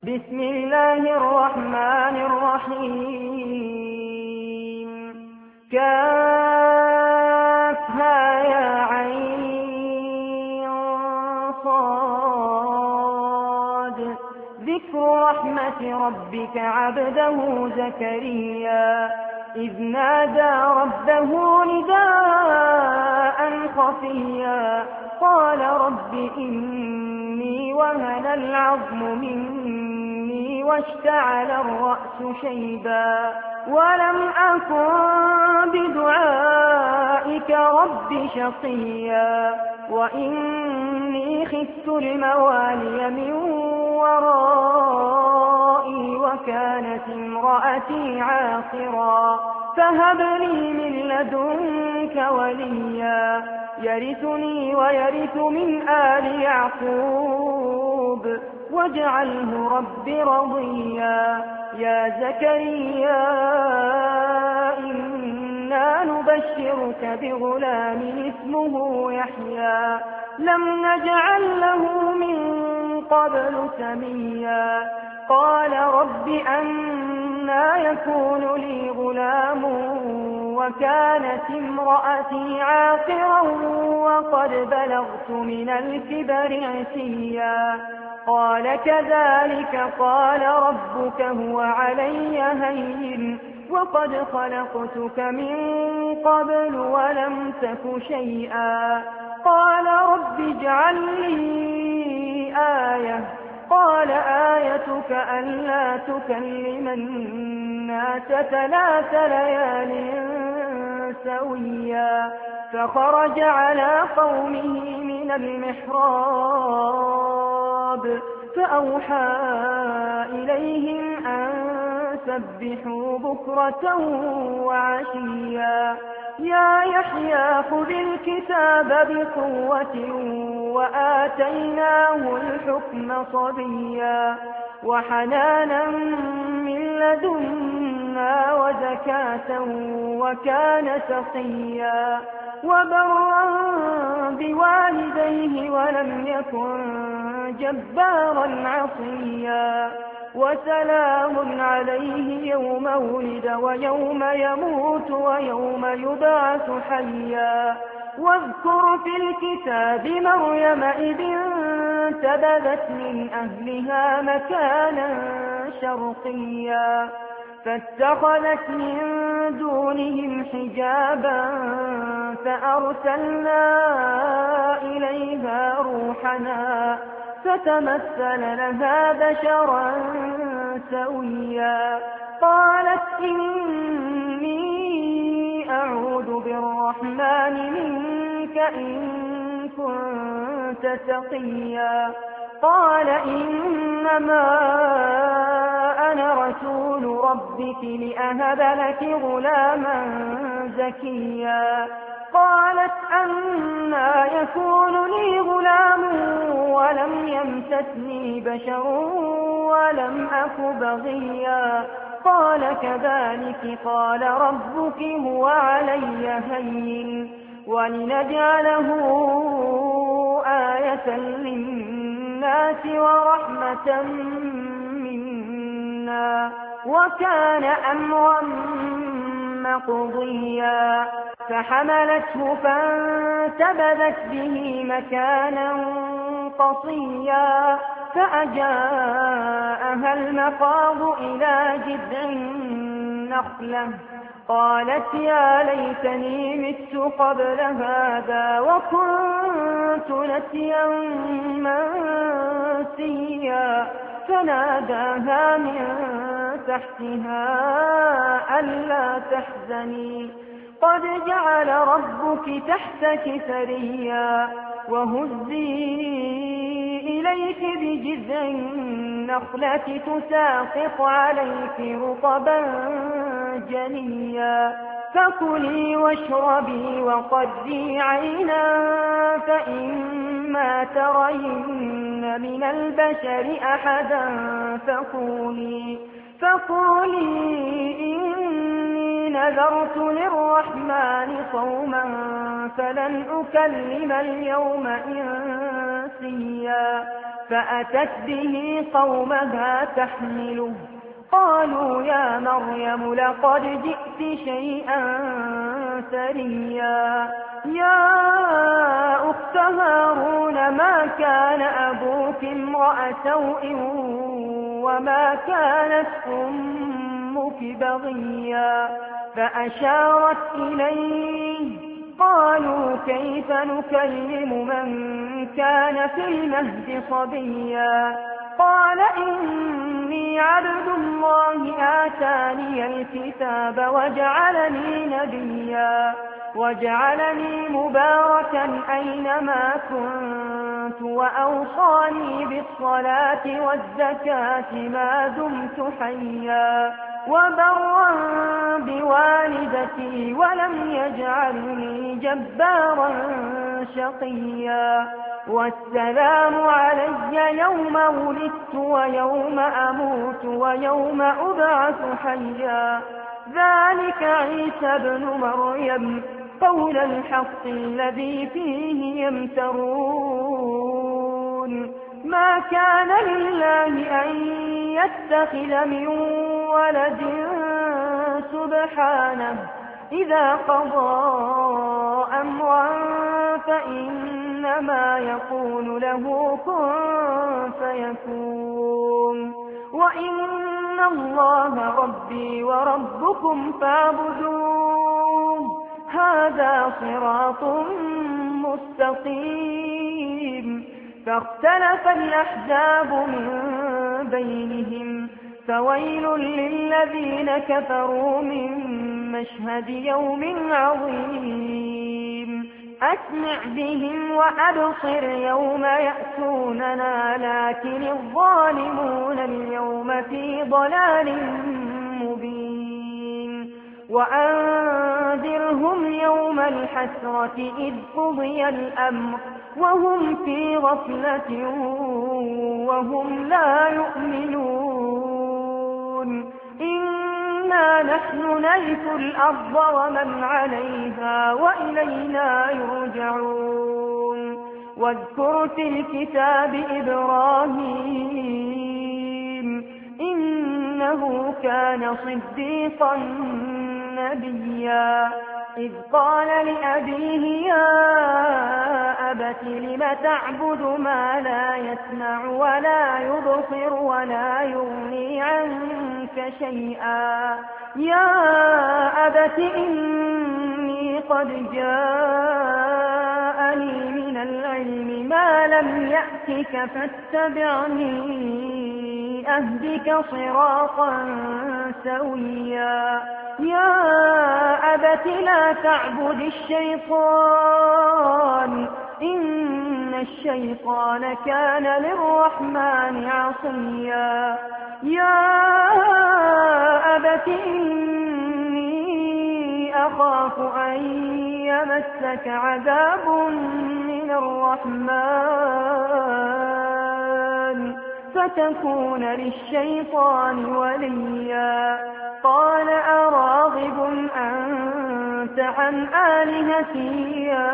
بسم الله الرحمن الرحيم كافها يا عين صاد ذكر رحمة ربك عبده زكريا إذ نادى ربه نداء خفيا قال رب إني وهن العظم مني واشتعل الرأس شيبا ولم أكن بدعائك رب شقيا وإني خفت الموالي من ورائي وكانت امرأتي عاقرا فهب لي من لدنك وليا يرثني ويرث من آل يعقوب واجعله رب رضيا يا زكريا إنا نبشرك بغلام اسمه يحيى لم نجعل له من قبل سميا قال رب أنى يكون لي غلام وكانت امرأتي عاقرا وقد بلغت من الكبر عتيا قال كذلك قال ربك هو علي هين وقد خلقتك من قبل ولم تك شيئا قال رب اجعل لي آية قال آيتك ألا تكلم الناس 3 ليال سويا فخرج على قومه من المحراب فأوحى إليهم أن سبحوا بكرة وعشيا يا يحيى خذ الكتاب بقوة وآتيناه الحكم صبيا وحنانا من لدنا وزكاة وكان تقيا وبرا بوالديه ولم يكن جبارا عصيا وسلام عليه يوم ولد ويوم يموت ويوم يبعث حيا واذكر في الكتاب مريم إذ انتبذت من أهلها مكانا شرقيا فاتخذت من دونهم حجابا فأرسلنا إليها روحنا فتمثل لها بشرا سويا قالت إني أعوذ بالرحمن منك إن كنت تقيا قال إنما أنا رسول ربك لأهب لك غلاما زكيا قالت أنى يكون لي غلام ولم يمسسني بشر ولم أك بغيا قال كذلك قال ربك هو علي هين ولنجعله آية للناس ورحمة منا وكان أمرا مقضيا فحملته فانتبذت به مكانا قصيا فأجاءها المخاض إلى جذع النخلة قالت يا ليتني مت قبل هذا وكنت نسيا منسيا فناداها من تحتها ألا تحزني قد جعل ربك تحتك سريا وهزي إليك بجذع النخلة تساقط عليك رطبا جنيا فكلي واشربي وقري عينا فإما ترين من البشر أحدا فقولي إني نذرت للرحمن صوما فلن أكلم اليوم إنسيا فأتت به قومها تحمله قالوا يا مريم لقد جئت شيئا سريا يا أخت هارون ما كان أبوك امرأ سوء وما كانت أمك بغيا فأشارت إليه قالوا كيف نكلم من كان في المهد صبيا قال إني عبد الله آتاني الكتاب وجعلني نبيا وجعلني مباركا أينما كنت وأوصاني بالصلاة والزكاة ما دمت حيا وبرا بوالدتي ولم يجعلني جبارا شقيا والسلام علي يوم ولدت ويوم أموت ويوم أبعث حيا ذلك عيسى ابن مريم قول الحق الذي فيه يمترون ما كان لله أن يتخذ من ولد سبحانه إذا قضى أمرا فإنما يقول له كن فيكون وإن الله ربي وربكم فاعبدوه هذا صراط مستقيم فاختلف الأحزاب من بينهم فويل للذين كفروا من مشهد يوم عظيم أسمع بهم وأبصر يوم يأتوننا لكن الظالمون اليوم في ضلال مبين وأنذرهم يوم الحسرة إذ قضي الأمر وهم في غفلة وهم لا يؤمنون إنا نحن نرث الأرض ومن عليها وإلينا يرجعون واذكر في الكتاب إبراهيم إنه كان صديقا نبيا إذ قال لأبيه يا أبت لم تعبد ما لا يسمع ولا يبصر ولا يغني عنك شيئا يا أبت إني قد جاءني من العلم ما لم يأتك فاتبعني أهدك صراطا سويا يا أبت لا تعبد الشيطان إن الشيطان كان للرحمن عصيا يا أبت إني أخاف أن يمسك عذاب من الرحمن فتكون للشيطان وليا قال أراغب أنت عن آلهتي يا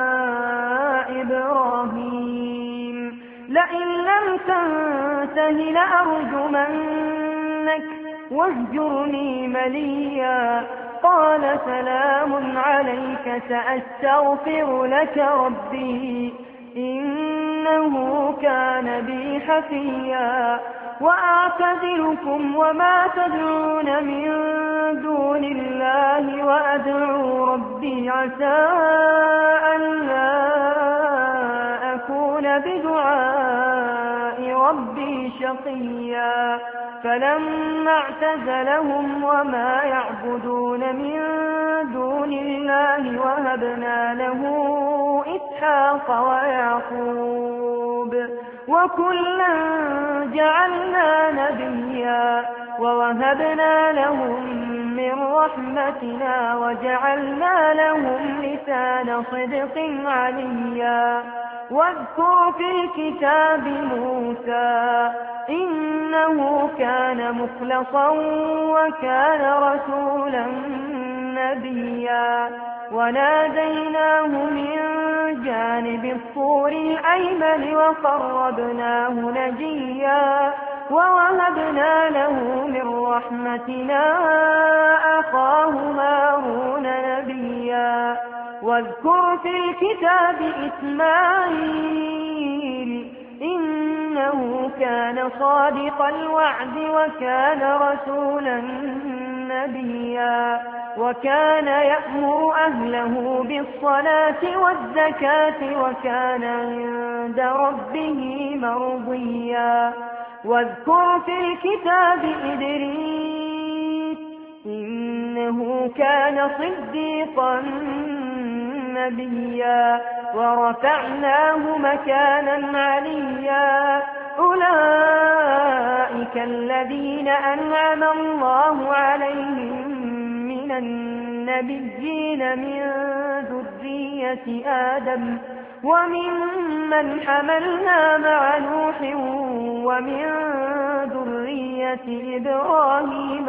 إبراهيم لئن لم تنته لأرجمنك واهجرني مليا قال سلام عليك سأستغفر لك ربي إنه كان بي حفيا وأعتزلكم وما تدعون من دون الله وأدعو ربي عسى أن لا أكون بدعاء ربي شقيا فلما اعتزلهم وما يعبدون من دون الله وهبنا له إسحاق ويعقوب وكلا جعلنا نبيا ووهبنا لهم من رحمتنا وجعلنا لهم لسان صدق عليا واذكر في الكتاب موسى إنه كان مخلصا وكان رسولا نبيا وناديناه من بجانب الطور الأيمن وقربناه نجيا ووهبنا له من رحمتنا أخاه هارون نبيا واذكر في الكتاب إسماعيل إنه كان صادق الوعد وكان رسولا نبيا وكان يأمر أهله بالصلاة والزكاة وكان عند ربه مرضيا واذكر في الكتاب إدريس إنه كان صديقا نبيا ورفعناه مكانا عليا أولئك الذين أنعم الله عليهم من النبيين من ذرية آدم وممن حملنا مع نوح ومن ذرية إبراهيم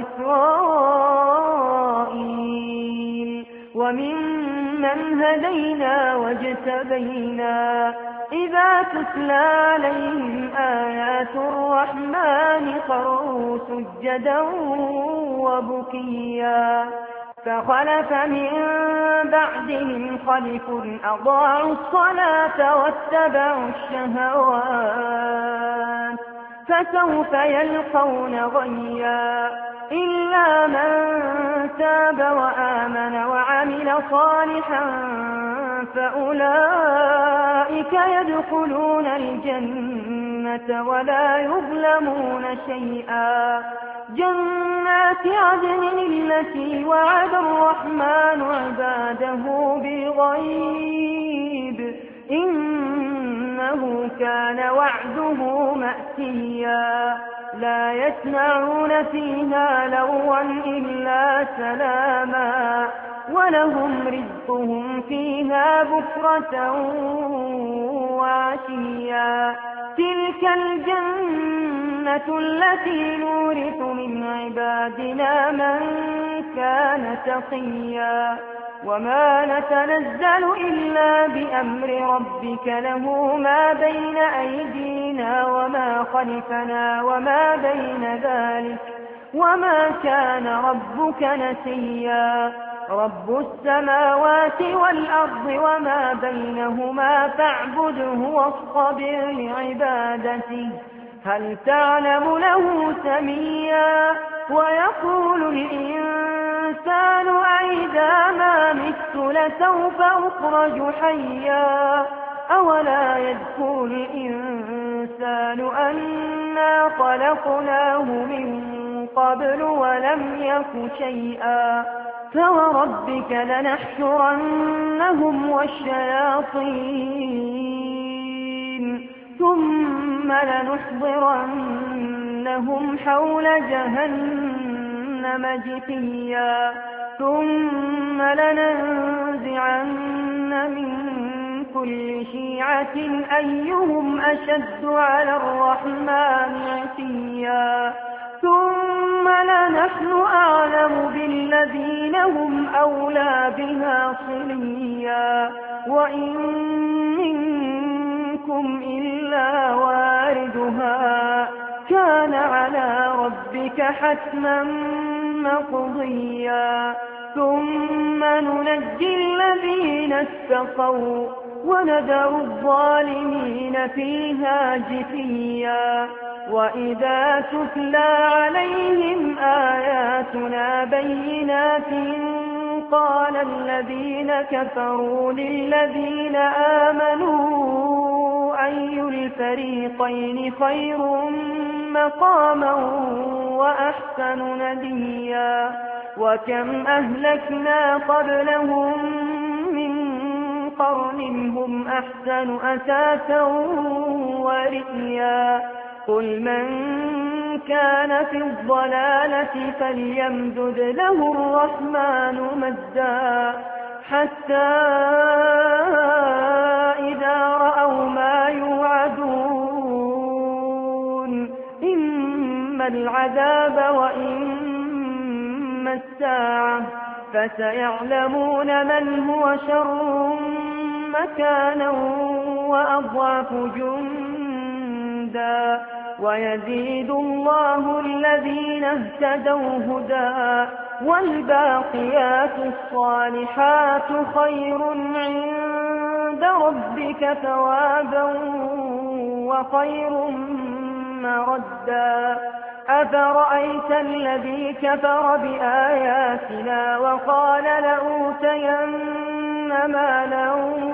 وإسرائيل وممن هدينا واجتبينا إذا تتلى عليهم آيات الرحمن خروا سجدا وبكيا فخلف من بعدهم خلف أضاعوا الصلاة واتبعوا الشهوات فسوف يلقون غيا إلا من تاب وآمن وعمل صالحا فأولئك يدخلون الجنة ولا يظلمون شيئا جنات عدن التي وعد الرحمن عباده بالغيب إنه كان وعده مأتيا لا يسمعون فيها لغوا إلا سلاما ولهم رزقهم فيها بكرة وعشيا تلك الجنة التي نورث من عبادنا من كان تقيا وما نتنزل إلا بأمر ربك له ما بين أيدينا وما خلفنا وما بين ذلك وما كان ربك نسيا رب السماوات والأرض وما بينهما فاعبده واصطبر لعبادته هل تعلم له سميا ويقول الإنسان أئذا ما مت لسوف أخرج حيا أولا يذكر الإنسان أنا خلقناه من قبل ولم يك شيئا فوربك لنحشرنهم والشياطين ثم لنحضرنهم حول جهنم جثيا ثم لننزعن من كل شيعة أيهم أشد على الرحمن عتيا ثم لنحن أعلم بالذين هم أولى بها صليا وإن منكم إلا واردها كان على ربك حتما مقضيا ثم ننجي الذين اتقوا ونذر الظالمين فيها جثيا وإذا تتلى عليهم آياتنا بينات قال الذين كفروا للذين آمنوا أي الفريقين خير مقاما وأحسن نديا وكم أهلكنا قبلهم من قرن هم أحسن أثاثا ورئيا قل من كان في الضلالة فليمدد له الرحمن مدا حتى إذا رأوا ما يوعدون إما العذاب وإما الساعة فسيعلمون من هو شر مكانا وأضعف جندا ويزيد الله الذين اهتدوا هدى والباقيات الصالحات خير عند ربك ثوابا وخير مردا أفرأيت الذي كفر بآياتنا وقال لأوتين مالا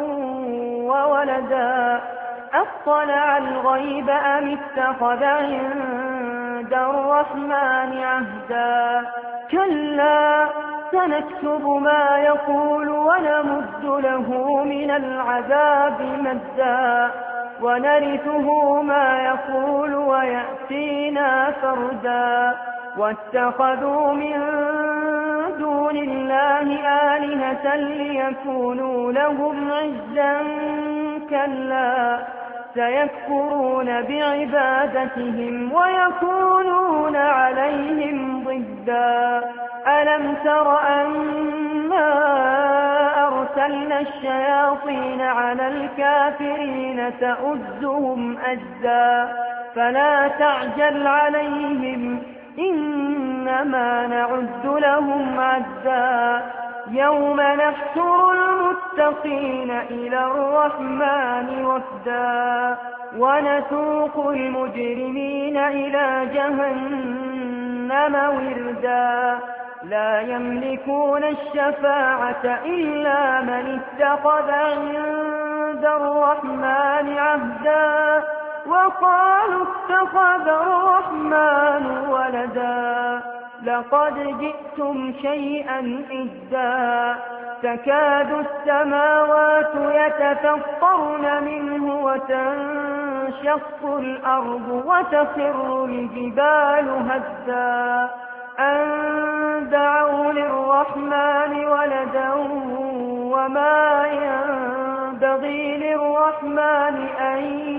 وولدا أطلع الغيب أم اتخذ عند الرحمن عهدا كلا سنكتب ما يقول ونمد له من العذاب مدا ونرثه ما يقول ويأتينا فردا واتخذوا من دون الله آلهة ليكونوا لهم عزا كلا سيكفرون بعبادتهم ويكونون عليهم ضدا ألم تر أنا أرسلنا الشياطين على الكافرين تؤزهم أزا فلا تعجل عليهم إنما نعد لهم عدا يوم نحشر المتقين إلى الرحمن وفدا ونسوق المجرمين إلى جهنم وردا لا يملكون الشفاعة إلا من اتخذ عند الرحمن عهدا وقالوا اتخذ الرحمن ولدا لقد جئتم شيئا إدا تكاد السماوات يتفطرن منه وتنشق الأرض وتخر الجبال هدا أن دعوا للرحمن ولدا وما ينبغي للرحمن أن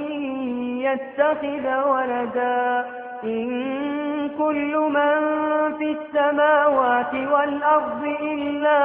يتخذ ولدا إن كل من في السماوات والأرض إلا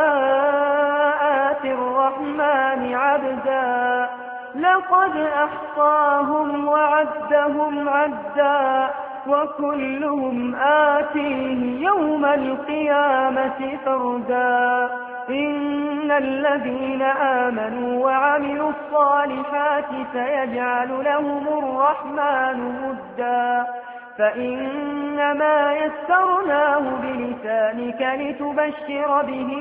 آتي الرحمن عبدا لقد أحصاهم وعدهم عدا وكلهم آتيه يوم القيامة فردا إن الذين آمنوا وعملوا الصالحات سيجعل لهم الرحمن مدا فإنما يسرناه بلسانك لتبشر به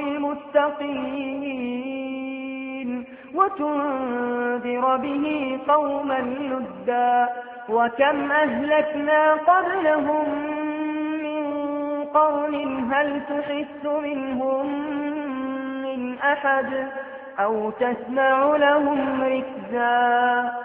المتقين وتنذر به قوما لدا وكم أهلكنا قبلهم من قرن هل تحس منهم من أحد أو تسمع لهم ركزا